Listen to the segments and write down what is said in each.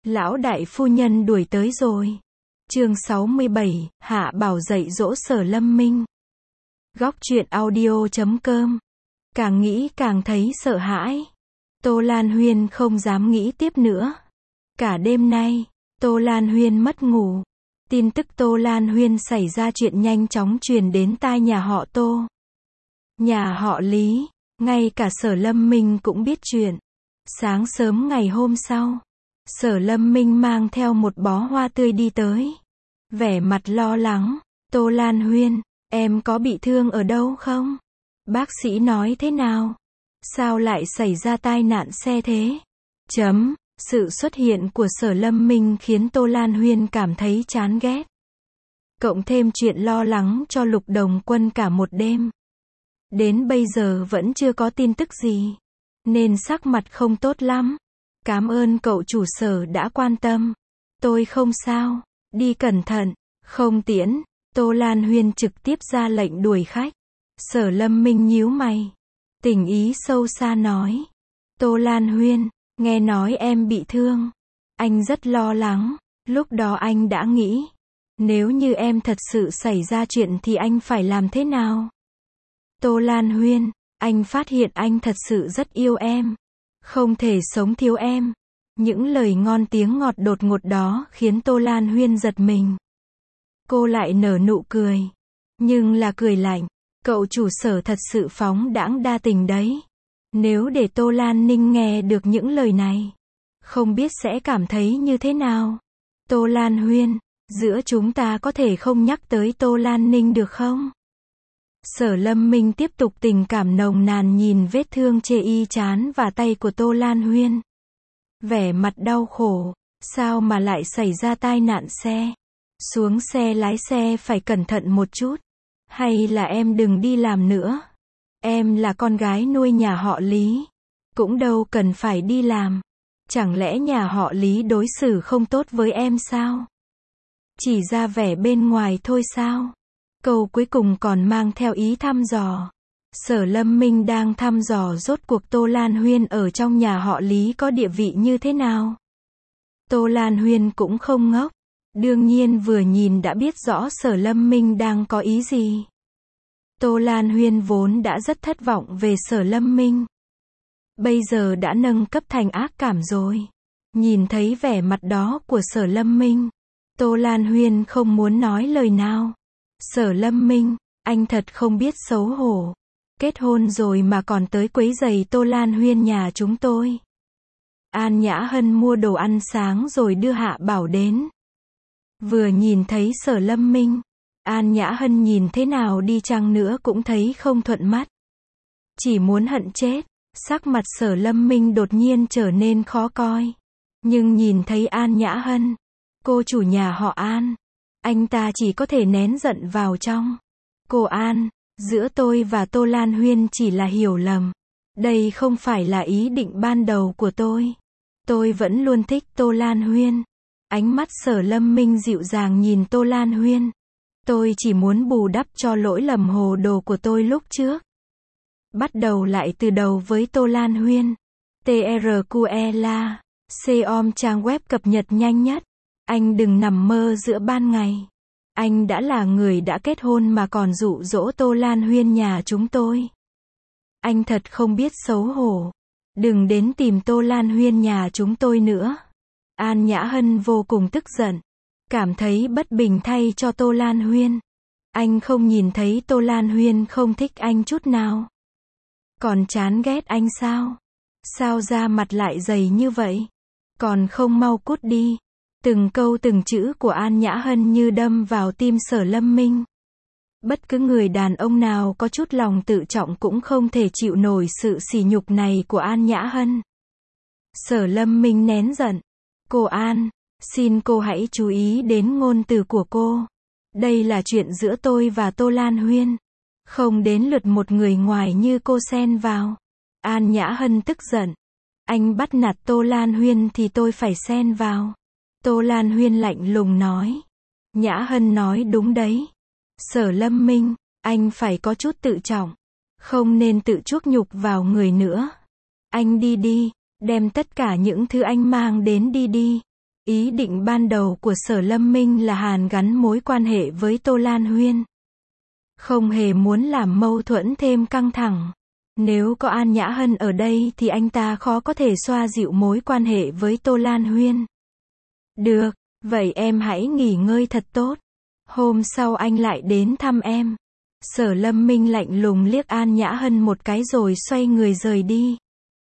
Lão đại phu nhân đuổi tới rồi. Chương 67, Hạ Bảo dạy dỗ Sở Lâm Minh. Góc truyện audio.com. Càng nghĩ càng thấy sợ hãi. Tô Lan Huyên không dám nghĩ tiếp nữa. Cả đêm nay, Tô Lan Huyên mất ngủ. Tin tức Tô Lan Huyên xảy ra chuyện nhanh chóng truyền đến tai nhà họ Tô. Nhà họ Lý, ngay cả Sở Lâm Minh cũng biết chuyện. Sáng sớm ngày hôm sau, Sở Lâm Minh mang theo một bó hoa tươi đi tới. Vẻ mặt lo lắng, Tô Lan Huyên, em có bị thương ở đâu không? Bác sĩ nói thế nào? Sao lại xảy ra tai nạn xe thế? Sự xuất hiện của Sở Lâm Minh khiến Tô Lan Huyên cảm thấy chán ghét. Cộng thêm chuyện lo lắng cho Lục Đồng Quân cả một đêm. Đến bây giờ vẫn chưa có tin tức gì. Nên sắc mặt không tốt lắm. Cảm ơn cậu chủ Sở đã quan tâm. Tôi không sao. Đi cẩn thận. Không tiễn. Tô Lan Huyên trực tiếp ra lệnh đuổi khách. Sở Lâm Minh nhíu mày. Tình ý sâu xa nói. Tô Lan Huyên, nghe nói em bị thương. Anh rất lo lắng. Lúc đó anh đã nghĩ. Nếu như em thật sự xảy ra chuyện thì anh phải làm thế nào? Tô Lan Huyên, anh phát hiện anh thật sự rất yêu em. Không thể sống thiếu em. Những lời ngon tiếng ngọt đột ngột đó khiến Tô Lan Huyên giật mình. Cô lại nở nụ cười. Nhưng là cười lạnh. Cậu chủ Sở thật sự phóng đãng đa tình đấy. Nếu để Tô Lan Ninh nghe được những lời này, không biết sẽ cảm thấy như thế nào. Tô Lan Huyên, giữa chúng ta có thể không nhắc tới Tô Lan Ninh được không? Sở Lâm Minh tiếp tục tình cảm nồng nàn nhìn vết thương chê y trán và tay của Tô Lan Huyên. Vẻ mặt đau khổ, sao mà lại xảy ra tai nạn xe? Xuống xe lái xe phải cẩn thận một chút. Hay là em đừng đi làm nữa. Em là con gái nuôi nhà họ Lý. Cũng đâu cần phải đi làm. Chẳng lẽ nhà họ Lý đối xử không tốt với em sao? Chỉ ra vẻ bên ngoài thôi sao? Câu cuối cùng còn mang theo ý thăm dò. Sở Lâm Minh đang thăm dò rốt cuộc Tô Lan Huyên ở trong nhà họ Lý có địa vị như thế nào. Tô Lan Huyên cũng không ngốc. Đương nhiên vừa nhìn đã biết rõ Sở Lâm Minh đang có ý gì. Tô Lan Huyên vốn đã rất thất vọng về Sở Lâm Minh. Bây giờ đã nâng cấp thành ác cảm rồi. Nhìn thấy vẻ mặt đó của Sở Lâm Minh, Tô Lan Huyên không muốn nói lời nào. Sở Lâm Minh, anh thật không biết xấu hổ. Kết hôn rồi mà còn tới quấy rầy Tô Lan Huyên nhà chúng tôi. An Nhã Hân mua đồ ăn sáng rồi đưa Hạ Bảo đến. Vừa nhìn thấy Sở Lâm Minh, An Nhã Hân nhìn thế nào đi chăng nữa cũng thấy không thuận mắt. Chỉ muốn hận chết. Sắc mặt Sở Lâm Minh đột nhiên trở nên khó coi. Nhưng nhìn thấy An Nhã Hân, cô chủ nhà họ An, anh ta chỉ có thể nén giận vào trong. Cô An, giữa tôi và Tô Lan Huyên chỉ là hiểu lầm. Đây không phải là ý định ban đầu của tôi. Tôi vẫn luôn thích Tô Lan Huyên. Ánh mắt Sở Lâm Minh dịu dàng nhìn Tô Lan Huyên. Tôi chỉ muốn bù đắp cho lỗi lầm hồ đồ của tôi lúc trước. Bắt đầu lại từ đầu với Tô Lan Huyên. TRQLA. COM trang web cập nhật nhanh nhất. Anh đừng nằm mơ giữa ban ngày. Anh đã là người đã kết hôn mà còn dụ dỗ Tô Lan Huyên nhà chúng tôi. Anh thật không biết xấu hổ. Đừng đến tìm Tô Lan Huyên nhà chúng tôi nữa. An Nhã Hân vô cùng tức giận. Cảm thấy bất bình thay cho Tô Lan Huyên. Anh không nhìn thấy Tô Lan Huyên không thích anh chút nào. Còn chán ghét anh sao? Sao da mặt lại dày như vậy? Còn không mau cút đi. Từng câu từng chữ của An Nhã Hân như đâm vào tim Sở Lâm Minh. Bất cứ người đàn ông nào có chút lòng tự trọng cũng không thể chịu nổi sự sỉ nhục này của An Nhã Hân. Sở Lâm Minh nén giận. Cô An, xin cô hãy chú ý đến ngôn từ của cô. Đây là chuyện giữa tôi và Tô Lan Huyên. Không đến lượt một người ngoài như cô xen vào. An Nhã Hân tức giận. Anh bắt nạt Tô Lan Huyên thì tôi phải xen vào. Tô Lan Huyên lạnh lùng nói. Nhã Hân nói đúng đấy. Sở Lâm Minh, anh phải có chút tự trọng. Không nên tự chuốc nhục vào người nữa. Anh đi đi, đem tất cả những thứ anh mang đến đi đi. Ý định ban đầu của Sở Lâm Minh là hàn gắn mối quan hệ với Tô Lan Huyên. Không hề muốn làm mâu thuẫn thêm căng thẳng. Nếu có An Nhã Hân ở đây thì anh ta khó có thể xoa dịu mối quan hệ với Tô Lan Huyên. Được, vậy em hãy nghỉ ngơi thật tốt. Hôm sau anh lại đến thăm em. Sở Lâm Minh lạnh lùng liếc An Nhã Hân một cái rồi xoay người rời đi.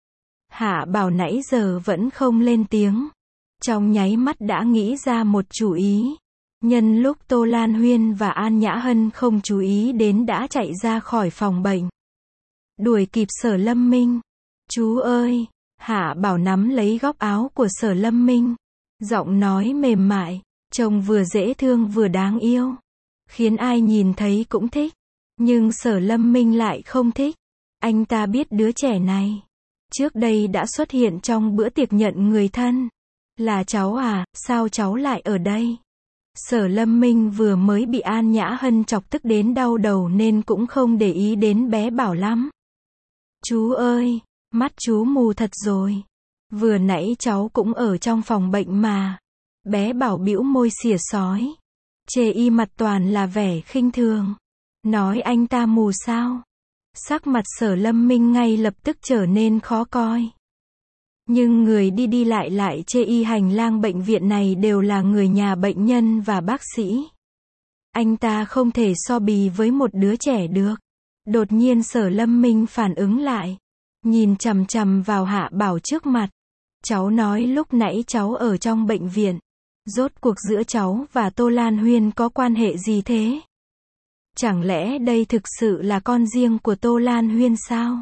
Hạ Bảo nãy giờ vẫn không lên tiếng. Trong nháy mắt đã nghĩ ra một chủ ý. Nhân lúc Tô Lan Huyên và An Nhã Hân không chú ý đến đã chạy ra khỏi phòng bệnh. Đuổi kịp Sở Lâm Minh. Chú ơi! Hạ Bảo nắm lấy góc áo của Sở Lâm Minh. Giọng nói mềm mại, trông vừa dễ thương vừa đáng yêu. Khiến ai nhìn thấy cũng thích. Nhưng Sở Lâm Minh lại không thích. Anh ta biết đứa trẻ này trước đây đã xuất hiện trong bữa tiệc nhận người thân. Là cháu à, sao cháu lại ở đây? Sở Lâm Minh vừa mới bị An Nhã Hân chọc tức đến đau đầu nên cũng không để ý đến bé Bảo lắm. Chú ơi, mắt chú mù thật rồi. Vừa nãy cháu cũng ở trong phòng bệnh mà. Bé Bảo bĩu môi xỉa xói. Chê y mặt toàn là vẻ khinh thường. Nói anh ta mù sao? Sắc mặt Sở Lâm Minh ngay lập tức trở nên khó coi. Nhưng người đi đi lại lại chê y hành lang bệnh viện này đều là người nhà bệnh nhân và bác sĩ. Anh ta không thể so bì với một đứa trẻ được. Đột nhiên Sở Lâm Minh phản ứng lại. Nhìn chằm chằm vào Hạ Bảo trước mặt. Cháu nói lúc nãy cháu ở trong bệnh viện. Rốt cuộc giữa cháu và Tô Lan Huyên có quan hệ gì thế? Chẳng lẽ đây thực sự là con riêng của Tô Lan Huyên sao?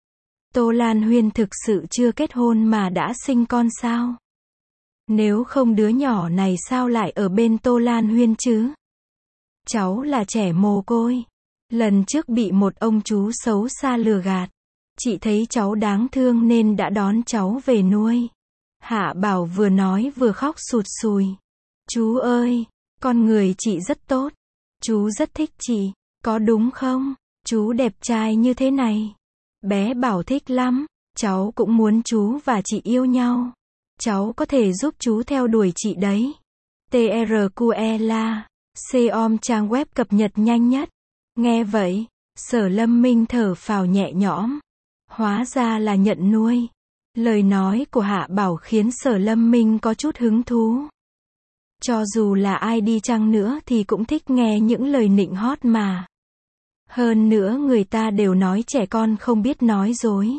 Tô Lan Huyên thực sự chưa kết hôn mà đã sinh con sao? Nếu không đứa nhỏ này sao lại ở bên Tô Lan Huyên chứ? Cháu là trẻ mồ côi. Lần trước bị một ông chú xấu xa lừa gạt. Chị thấy cháu đáng thương nên đã đón cháu về nuôi. Hạ Bảo vừa nói vừa khóc sụt sùi. Chú ơi, con người chị rất tốt. Chú rất thích chị, có đúng không? Chú đẹp trai như thế này. Bé Bảo thích lắm, cháu cũng muốn chú và chị yêu nhau. Cháu có thể giúp chú theo đuổi chị đấy. TRQLA, COM trang web cập nhật nhanh nhất. Nghe vậy, Sở Lâm Minh thở phào nhẹ nhõm. Hóa ra là nhận nuôi. Lời nói của Hạ Bảo khiến Sở Lâm Minh có chút hứng thú. Cho dù là ai đi chăng nữa thì cũng thích nghe những lời nịnh hót mà. Hơn nữa người ta đều nói trẻ con không biết nói dối.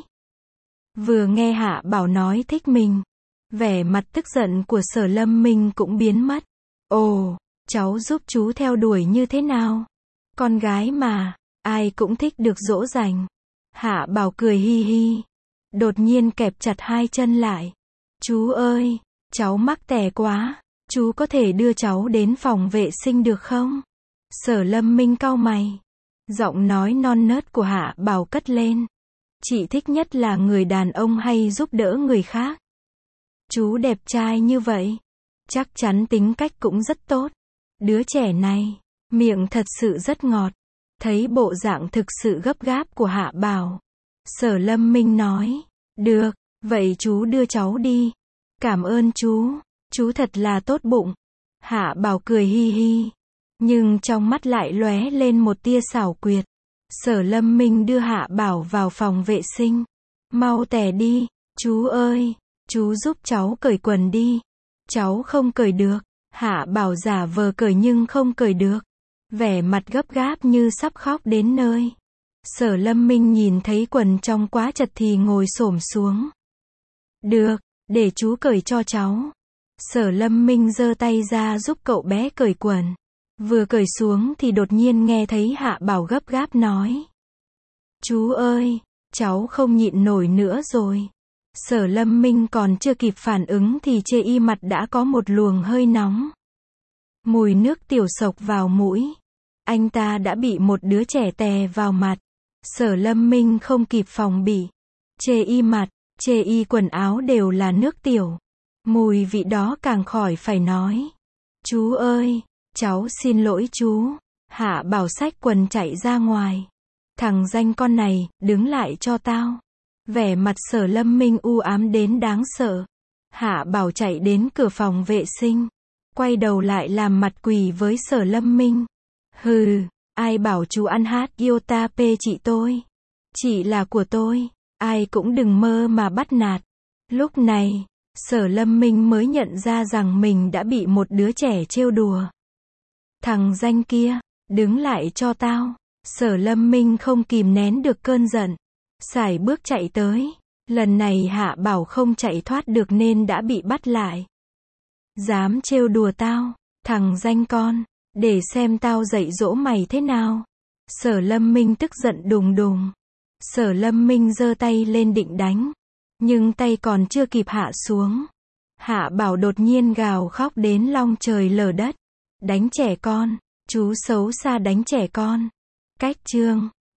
Vừa nghe Hạ Bảo nói thích mình, vẻ mặt tức giận của Sở Lâm Minh cũng biến mất. Ồ, cháu giúp chú theo đuổi như thế nào? Con gái mà, ai cũng thích được dỗ dành. Hạ Bảo cười hi hi. Đột nhiên kẹp chặt hai chân lại. Chú ơi, cháu mắc tè quá. Chú có thể đưa cháu đến phòng vệ sinh được không? Sở Lâm Minh cau mày. Giọng nói non nớt của Hạ Bảo cất lên. Chị thích nhất là người đàn ông hay giúp đỡ người khác. Chú đẹp trai như vậy. Chắc chắn tính cách cũng rất tốt. Đứa trẻ này, miệng thật sự rất ngọt. Thấy bộ dạng thực sự gấp gáp của Hạ Bảo. Sở Lâm Minh nói. Được, vậy chú đưa cháu đi. Cảm ơn chú thật là tốt bụng. Hạ Bảo cười hi hi. Nhưng trong mắt lại lóe lên một tia xảo quyệt. Sở Lâm Minh đưa Hạ Bảo vào phòng vệ sinh. Mau tè đi, chú ơi, chú giúp cháu cởi quần đi. Cháu không cởi được. Hạ Bảo giả vờ cởi nhưng không cởi được. Vẻ mặt gấp gáp như sắp khóc đến nơi. Sở Lâm Minh nhìn thấy quần trong quá chật thì ngồi xổm xuống. Được, để chú cởi cho cháu. Sở Lâm Minh giơ tay ra giúp cậu bé cởi quần. Vừa cởi xuống thì đột nhiên nghe thấy Hạ Bảo gấp gáp nói. Chú ơi, cháu không nhịn nổi nữa rồi. Sở Lâm Minh còn chưa kịp phản ứng thì chê y mặt đã có một luồng hơi nóng. Mùi nước tiểu xộc vào mũi. Anh ta đã bị một đứa trẻ tè vào mặt. Sở Lâm Minh không kịp phòng bị. Chê y mặt, chê y quần áo đều là nước tiểu. Mùi vị đó càng khỏi phải nói. Chú ơi, cháu xin lỗi chú. Hạ Bảo xách quần chạy ra ngoài. Thằng danh con này, đứng lại cho tao. Vẻ mặt Sở Lâm Minh u ám đến đáng sợ. Hạ Bảo chạy đến cửa phòng vệ sinh, quay đầu lại làm mặt quỷ với Sở Lâm Minh. Hừ, ai bảo chú ăn hát Iota P chị tôi. Chị là của tôi, ai cũng đừng mơ mà bắt nạt. Lúc này, Sở Lâm Minh mới nhận ra rằng mình đã bị một đứa trẻ trêu đùa. Thằng danh kia, đứng lại cho tao. Sở Lâm Minh không kìm nén được cơn giận, sải bước chạy tới. Lần này Hạ Bảo không chạy thoát được nên đã bị bắt lại. Dám trêu đùa tao, thằng danh con, để xem tao dạy dỗ mày thế nào. Sở Lâm Minh tức giận đùng đùng. Sở Lâm Minh giơ tay lên định đánh, nhưng tay còn chưa kịp hạ xuống, Hạ Bảo đột nhiên gào khóc đến long trời lở đất. Đánh trẻ con, chú xấu xa đánh trẻ con. Cách chương